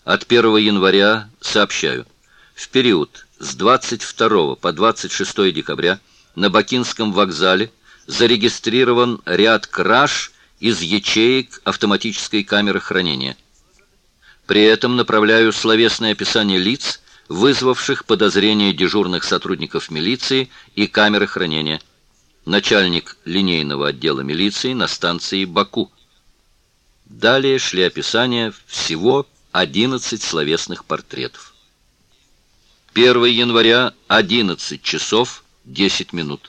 От 1 января сообщаю. В период с 22 по 26 декабря на Бакинском вокзале зарегистрирован ряд краж из ячеек автоматической камеры хранения. При этом направляю словесное описание лиц, вызвавших подозрение дежурных сотрудников милиции и камеры хранения. Начальник линейного отдела милиции на станции Баку. Далее шли описания всего 11 словесных портретов. 1 января, 11 часов 10 минут.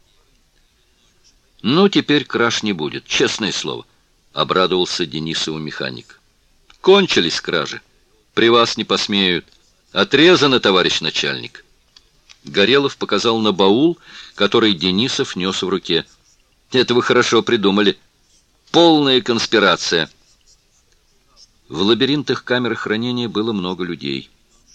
«Ну, теперь краж не будет, честное слово», — обрадовался Денисову механик. «Кончились кражи. При вас не посмеют. Отрезано, товарищ начальник». Горелов показал на баул, который Денисов нес в руке. «Это вы хорошо придумали. Полная конспирация». В лабиринтах камеры хранения было много людей.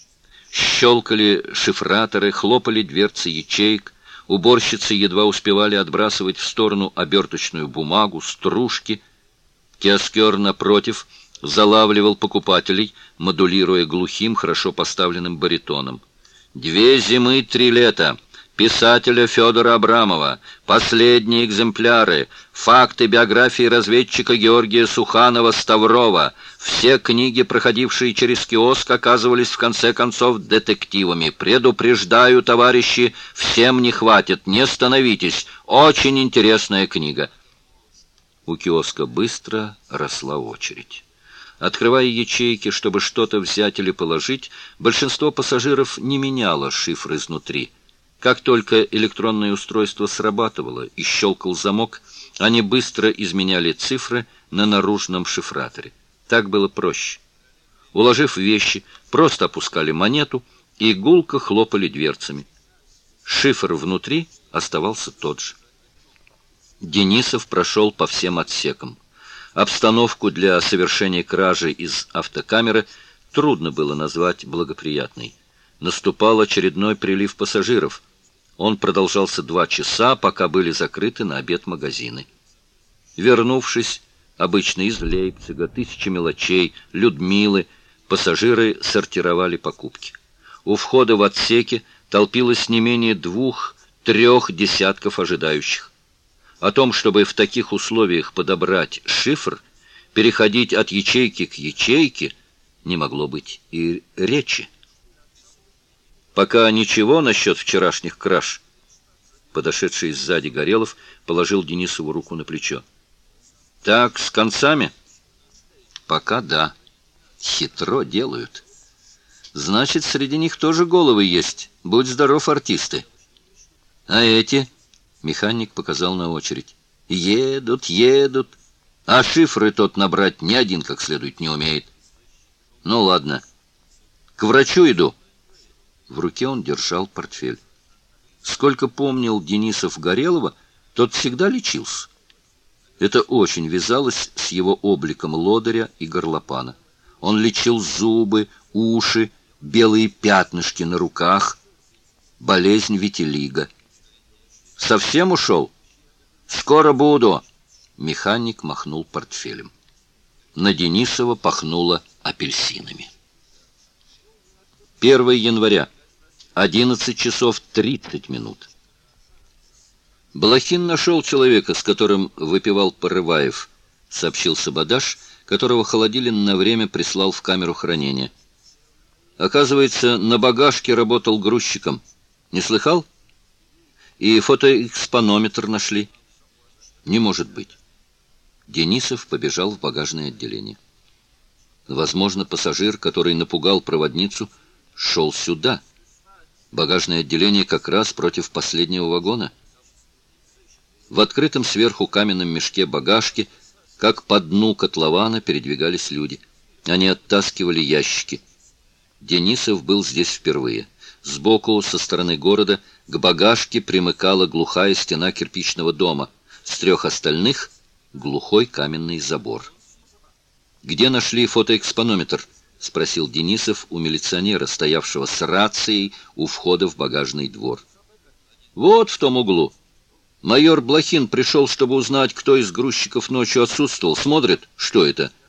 Щелкали шифраторы, хлопали дверцы ячеек, уборщицы едва успевали отбрасывать в сторону оберточную бумагу, стружки. Киоскер, напротив, залавливал покупателей, модулируя глухим, хорошо поставленным баритоном. «2 зимы, 3 лета. Писателя Федора Абрамова. Последние экземпляры. Факты биографии разведчика Георгия Суханова-Ставрова. Все книги, проходившие через киоск, оказывались в конце концов детективами. Предупреждаю, товарищи, всем не хватит, не становитесь. Очень интересная книга». У киоска быстро росла очередь. Открывая ячейки, чтобы что-то взять или положить, большинство пассажиров не меняло шифр изнутри. Как только электронное устройство срабатывало и щелкал замок, они быстро изменяли цифры на наружном шифраторе. Так было проще. Уложив вещи, просто опускали монету и гулко хлопали дверцами. Шифр внутри оставался тот же. Денисов прошел по всем отсекам. Обстановку для совершения кражи из автокамеры трудно было назвать благоприятной. Наступал очередной прилив пассажиров. Он продолжался 2 часа, пока были закрыты на обед магазины. Вернувшись, обычно из Лейпцига, тысячи мелочей, Людмилы, пассажиры сортировали покупки. У входа в отсеки толпилось не менее 2-3 десятков ожидающих. О том, чтобы в таких условиях подобрать шифр, переходить от ячейки к ячейке, не могло быть и речи. «Пока ничего насчет вчерашних краж?» Подошедший сзади Горелов положил Денисову руку на плечо. «Так, с концами?» «Пока да. Хитро делают. Значит, среди них тоже головы есть. Будь здоров, артисты. А эти?» Механик показал на очередь. «Едут, едут. А шифры тот набрать ни один как следует не умеет. Ну ладно. К врачу иду». В руке он держал портфель. Сколько помнил Денисов Горелова, тот всегда лечился. Это очень вязалось с его обликом лодыря и горлопана. Он лечил зубы, уши, белые пятнышки на руках, болезнь витилиго. «Совсем ушел? Скоро буду!» Механик махнул портфелем. На Денисова пахнуло апельсинами. 1 января, 11 часов 30 минут. Блохин нашел человека, с которым выпивал Порываев, сообщил Сабадаш, которого Холодилин на время прислал в камеру хранения. Оказывается, на багажке работал грузчиком. Не слыхал? И фотоэкспонометр нашли. Не может быть. Денисов побежал в багажное отделение. Возможно, пассажир, который напугал проводницу, шел сюда. Багажное отделение как раз против последнего вагона. В открытом сверху каменном мешке багажки, как по дну котлована, передвигались люди. Они оттаскивали ящики. Денисов был здесь впервые. Сбоку, со стороны города, к багажке примыкала глухая стена кирпичного дома. С 3 остальных — глухой каменный забор. «Где нашли фотоэкспонометр?» — спросил Денисов у милиционера, стоявшего с рацией у входа в багажный двор. «Вот в том углу. Майор Блохин пришел, чтобы узнать, кто из грузчиков ночью отсутствовал. Смотрит, что это?»